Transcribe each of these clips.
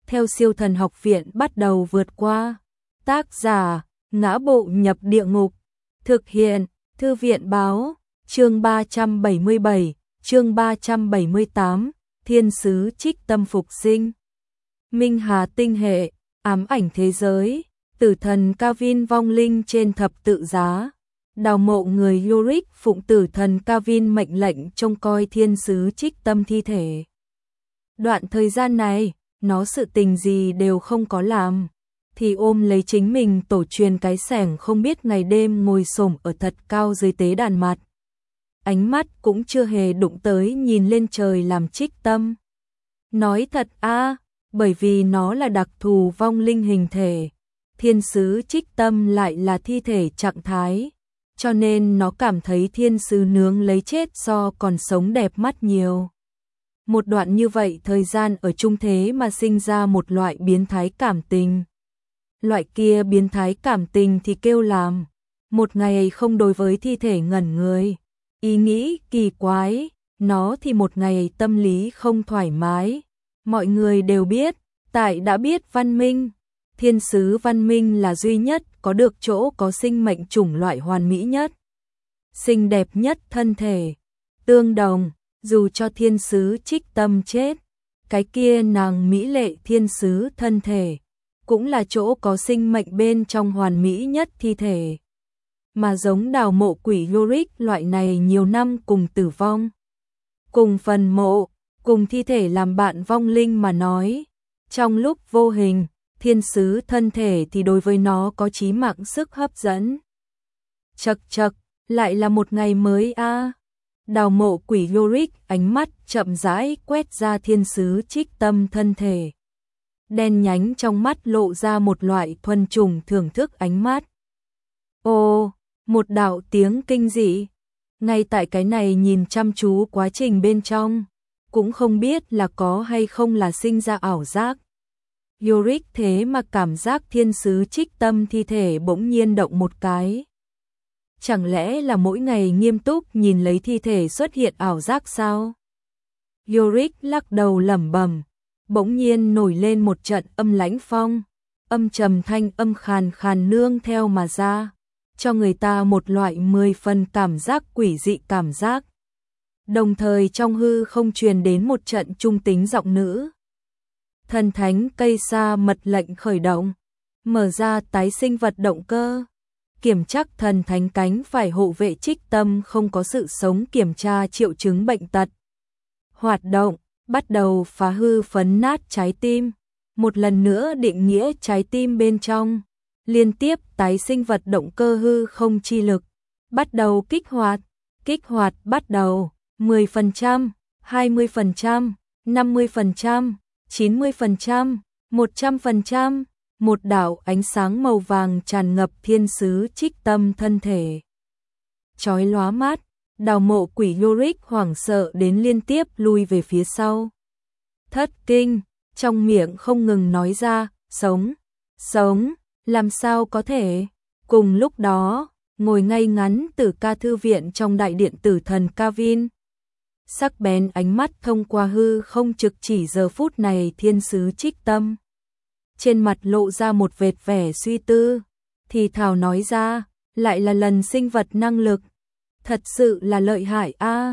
theo Siêu Thần Học Viện bắt đầu vượt qua. Tác giả: Ngã Bộ Nhập Địa Ngục. Thực hiện: Thư viện báo. Chương 377, chương 378, Thiên sứ Trích Tâm phục sinh. Minh Hà tinh hệ, ám ảnh thế giới, tử thần Kavin vong linh trên thập tự giá. Đào mộ người Yorick phụng tử thần Kavin mệnh lệnh trông coi thiên sứ Trích Tâm thi thể. Đoạn thời gian này, nó sự tình gì đều không có làm, thì ôm lấy chính mình tổ truyền cái xẻng không biết ngày đêm ngồi xổm ở thật cao dưới tế đàn mặt. Ánh mắt cũng chưa hề đụng tới nhìn lên trời làm Trích Tâm. Nói thật bởi vì nó là đặc thù vong linh hình thể, thiên sứ Trích Tâm lại là thi thể trạng thái, cho nên nó cảm thấy thiên sứ nướng lấy chết so còn sống đẹp mắt nhiều. Một đoạn như vậy thời gian ở chung thế mà sinh ra một loại biến thái cảm tình. Loại kia biến thái cảm tình thì kêu làm, một ngày không đối với thi thể ngẩn người, ý nghĩ kỳ quái, nó thì một ngày tâm lý không thoải mái. Mọi người đều biết, tại đã biết văn minh, thiên sứ văn minh là duy nhất có được chỗ có sinh mệnh chủng loại hoàn mỹ nhất, xinh đẹp nhất thân thể. Tương đồng, dù cho thiên sứ Trích Tâm chết, cái kia nàng mỹ lệ thiên sứ thân thể cũng là chỗ có sinh mệnh bên trong hoàn mỹ nhất thi thể. Mà giống đào mộ quỷ Yorick loại này nhiều năm cùng tử vong, cùng phần mộ, cùng thi thể làm bạn vong linh mà nói, trong lúc vô hình, thiên sứ thân thể thì đối với nó có chí mạng sức hấp dẫn. Chậc chậc, lại là một ngày mới Đào mộ quỷ Yorick ánh mắt chậm rãi quét ra thiên sứ Trích Tâm thân thể. Đen nhánh trong mắt lộ ra một loại thuần chủng thưởng thức ánh mắt. Ồ, một đạo tiếng kinh dị. Ngay tại cái này nhìn chăm chú quá trình bên trong, cũng không biết là có hay không là sinh ra ảo giác. Yorick thế mà cảm giác thiên sứ Trích Tâm thi thể bỗng nhiên động một cái. Chẳng lẽ là mỗi ngày nghiêm túc nhìn lấy thi thể xuất hiện ảo giác sao? Yorick lắc đầu lẩm bẩm, bỗng nhiên nổi lên một trận âm lãnh phong, âm trầm thanh âm khàn khàn nương theo mà ra, cho người ta một loại 10 phần cảm giác quỷ dị cảm giác. Đồng thời trong hư không truyền đến một trận trung tính giọng nữ. Thần thánh cây sa mật lệnh khởi động, mở ra tái sinh vật động cơ. Kiểm chắc thần thánh cánh phải hộ vệ Trích Tâm không có sự sống, kiểm tra triệu chứng bệnh tật. Hoạt động, bắt đầu phá hư phấn nát trái tim. Một lần nữa định nghĩa trái tim bên trong. Liên tiếp tái sinh vật động cơ hư không chi lực. Bắt đầu kích hoạt bắt đầu. 10%, 20%, 50%, 90%, 100%. Một đạo ánh sáng màu vàng tràn ngập thiên sứ Trích Tâm thân thể. Chói lóa mắt, đào mộ quỷ Yorick hoảng sợ đến liên tiếp lui về phía sau. Thất kinh, trong miệng không ngừng nói ra, sống, làm sao có thể. Cùng lúc đó, ngồi ngay ngắn Tử Ca thư viện trong đại điện tử thần Kavin. Sắc bén ánh mắt thông qua hư không trực chỉ giờ phút này thiên sứ Trích Tâm. Trên mặt lộ ra một vệt vẻ suy tư, thì thào nói ra, lại là lần sinh vật năng lực. Thật sự là lợi hại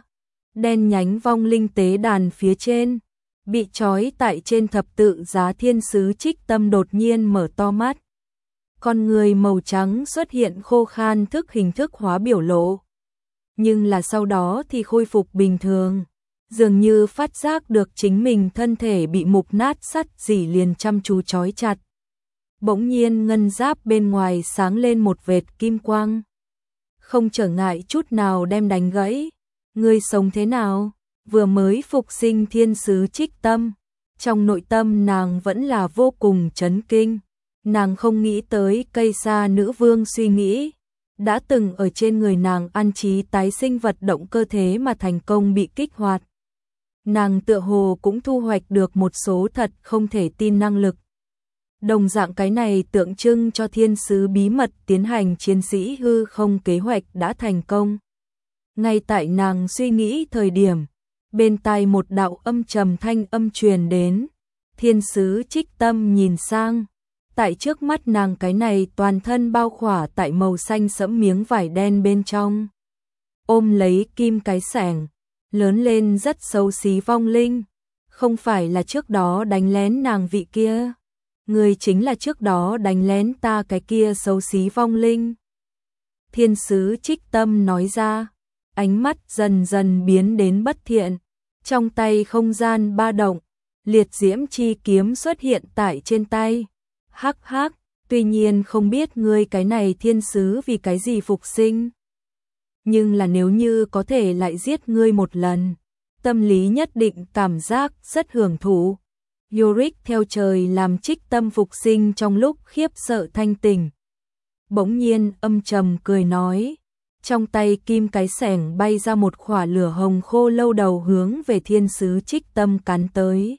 Đen nhánh vong linh tế đàn phía trên, bị trói tại trên thập tự giá thiên sứ Trích Tâm đột nhiên mở to mắt. Con người màu trắng xuất hiện khô khan thức hình thức hóa biểu lộ. Nhưng là sau đó thì khôi phục bình thường. Dường như phát giác được chính mình thân thể bị mục nát sắt dỉ liền chăm chú trói chặt. Bỗng nhiên ngân giáp bên ngoài sáng lên một vệt kim quang. Không trở ngại chút nào đem đánh gãy. Ngươi sống thế nào? Vừa mới phục sinh thiên sứ Trích Tâm. Trong nội tâm nàng vẫn là vô cùng chấn kinh. Nàng không nghĩ tới cây sa nữ vương suy nghĩ. Đã từng ở trên người nàng an trí tái sinh vật động cơ thế mà thành công bị kích hoạt. Nàng tựa hồ cũng thu hoạch được một số thật không thể tin năng lực. Đồng dạng cái này tượng trưng cho thiên sứ bí mật tiến hành chiến sĩ hư không kế hoạch đã thành công. Ngay tại nàng suy nghĩ thời điểm, bên tai một đạo âm trầm thanh âm truyền đến, Thiên sứ Trích Tâm nhìn sang, tại trước mắt nàng cái này toàn thân bao khỏa tại màu xanh sẫm miếng vải đen bên trong. Ôm lấy kim cái sẻng, lớn lên rất xấu xí vong linh, không phải là trước đó đánh lén nàng vị kia. Người chính là trước đó đánh lén ta cái kia xấu xí vong linh. Thiên sứ Trích Tâm nói ra, ánh mắt dần dần biến đến bất thiện, trong tay không gian ba động, liệt diễm chi kiếm xuất hiện tại trên tay. Hắc hắc, tuy nhiên không biết ngươi cái này thiên sứ vì cái gì phục sinh. Nhưng là nếu như có thể lại giết ngươi một lần, tâm lý nhất định cảm giác rất hưởng thụ. Yorick theo trời làm Trích Tâm phục sinh trong lúc khiếp sợ thanh tỉnh. Bỗng nhiên âm trầm cười nói, trong tay kim cái sẻng bay ra một khỏa lửa hồng khô lâu đầu hướng về thiên sứ Trích Tâm cắn tới.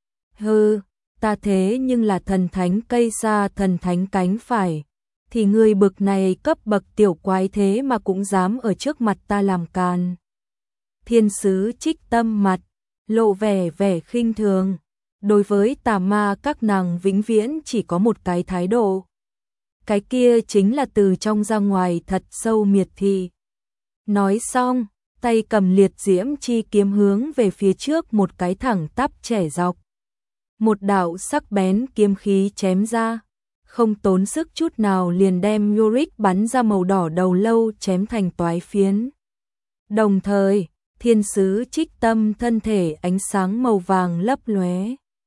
Hừ, ta thế nhưng là thần thánh cây sa thần thánh cánh phải, thì người bực này cấp bậc tiểu quái thế mà cũng dám ở trước mặt ta làm càn. Thiên sứ Trích Tâm mặt lộ vẻ khinh thường, đối với tà ma các nàng vĩnh viễn chỉ có một cái thái độ. Cái kia chính là từ trong ra ngoài thật sâu miệt thị. Nói xong, tay cầm liệt diễm chi kiếm hướng về phía trước một cái thẳng tắp chẻ dọc. Một đạo sắc bén kiếm khí chém ra, không tốn sức chút nào liền đem Yorick bắn ra màu đỏ đầu lâu chém thành toái phiến. Đồng thời, thiên sứ Trích Tâm thân thể ánh sáng màu vàng lấp lóe,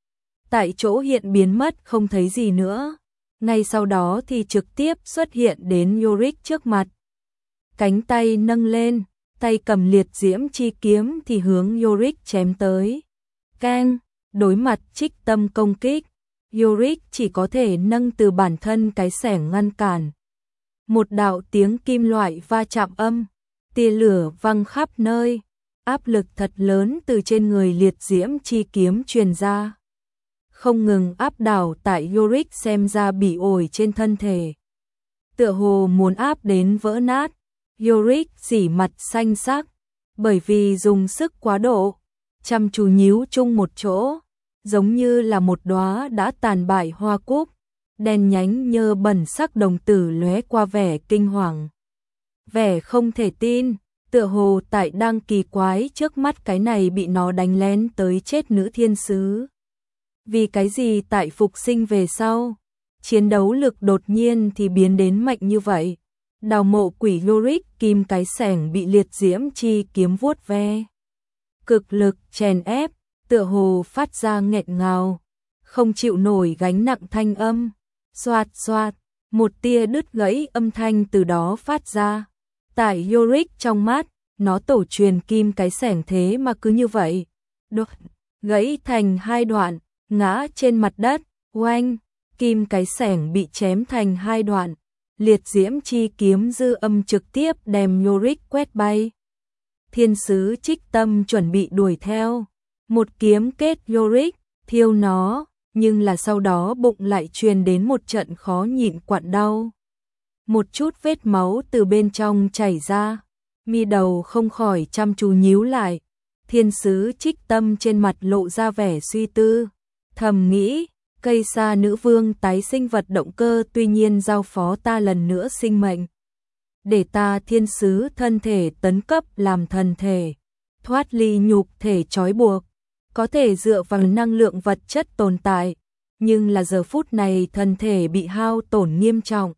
tại chỗ hiện biến mất không thấy gì nữa. Ngay sau đó thì trực tiếp xuất hiện đến Yorick trước mặt. Cánh tay nâng lên, tay cầm liệt diễm chi kiếm thì hướng Yorick chém tới. Keng, đối mặt Trích Tâm công kích, Yorick chỉ có thể nâng từ bản thân cái xẻng ngăn cản. Một đạo tiếng kim loại va chạm âm, tia lửa văng khắp nơi, áp lực thật lớn từ trên người liệt diễm chi kiếm truyền ra, không ngừng áp đảo tại Yorick xem ra bị ổi trên thân thể. Tựa hồ muốn áp đến vỡ nát, Yorick dỉ mặt xanh sắc, bởi vì dùng sức quá độ, chăm chú nhíu chung một chỗ, giống như là một đóa đã tàn bại hoa cúc, đen nhánh nhơ bẩn sắc đồng tử lóe qua vẻ kinh hoàng. Vẻ không thể tin, tựa hồ tại đang kỳ quái trước mắt cái này bị nó đánh lén tới chết nữ thiên sứ. Vì cái gì tại phục sinh về sau, chiến đấu lực đột nhiên thì biến đến mạnh như vậy. Đào mộ quỷ Yorick kim cái xẻng bị liệt diễm chi kiếm vuốt ve, cực lực chèn ép, tựa hồ phát ra nghẹn ngào, không chịu nổi gánh nặng thanh âm. Xoạt xoạt, một tia đứt gãy âm thanh từ đó phát ra. Tại Yorick trong mắt, nó tổ truyền kim cái xẻng thế mà cứ như vậy, đột gãy thành hai đoạn, ngã trên mặt đất. Oanh, kim cái xẻng bị chém thành hai đoạn, liệt diễm chi kiếm dư âm trực tiếp đem Yorick quét bay. Thiên sứ Trích Tâm chuẩn bị đuổi theo, một kiếm kết Yorick, thiêu nó, nhưng là sau đó bụng lại truyền đến một trận khó nhịn quặn đau. Một chút vết máu từ bên trong chảy ra, mi đầu không khỏi chăm chú nhíu lại. Thiên sứ Trích Tâm trên mặt lộ ra vẻ suy tư, thầm nghĩ, cây sa nữ vương tái sinh vật động cơ tuy nhiên giao phó ta lần nữa sinh mệnh. Để ta thiên sứ thân thể tấn cấp làm thần thể, thoát ly nhục thể trói buộc, có thể dựa vào năng lượng vật chất tồn tại, nhưng là giờ phút này thân thể bị hao tổn nghiêm trọng.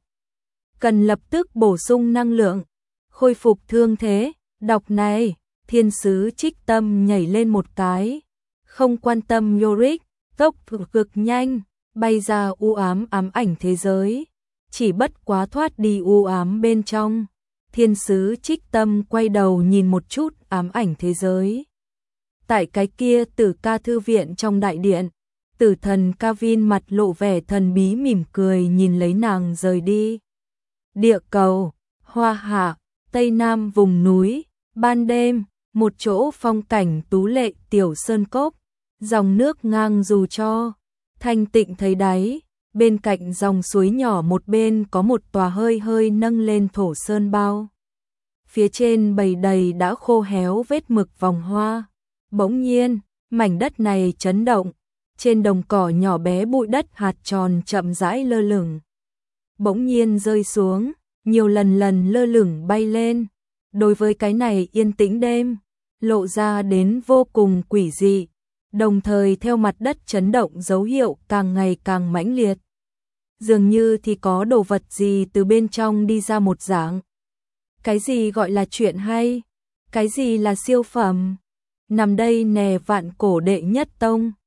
Cần lập tức bổ sung năng lượng, khôi phục thương thế. Đọc này, thiên sứ Trích Tâm nhảy lên một cái, không quan tâm Yorick, tốc độ cực nhanh, bay ra u ám ám ảnh thế giới, chỉ bất quá thoát đi u ám bên trong. Thiên sứ Trích Tâm quay đầu nhìn một chút ám ảnh thế giới. Tại cái kia Tử Ca thư viện trong đại điện, Tử thần Kavin mặt lộ vẻ thần bí mỉm cười nhìn lấy nàng rời đi. Địa cầu, hoa hạ, tây nam vùng núi, ban đêm, một chỗ phong cảnh tú lệ tiểu sơn cốc, dòng nước ngang dù cho, thanh tịnh thấy đáy, bên cạnh dòng suối nhỏ một bên có một tòa hơi hơi nâng lên thổ sơn bao. Phía trên bầy đầy đã khô héo vết mực vòng hoa. Bỗng nhiên, mảnh đất này chấn động, trên đồng cỏ nhỏ bé bụi đất hạt tròn chậm rãi lơ lửng. Bỗng nhiên rơi xuống, nhiều lần lơ lửng bay lên. Đối với cái này yên tĩnh đêm, lộ ra đến vô cùng quỷ dị, đồng thời theo mặt đất chấn động dấu hiệu càng ngày càng mãnh liệt. Dường như thì có đồ vật gì từ bên trong đi ra một dạng. Cái gì gọi là chuyện hay? Cái gì là siêu phẩm? Nằm đây nè, Vạn Cổ đệ nhất tông.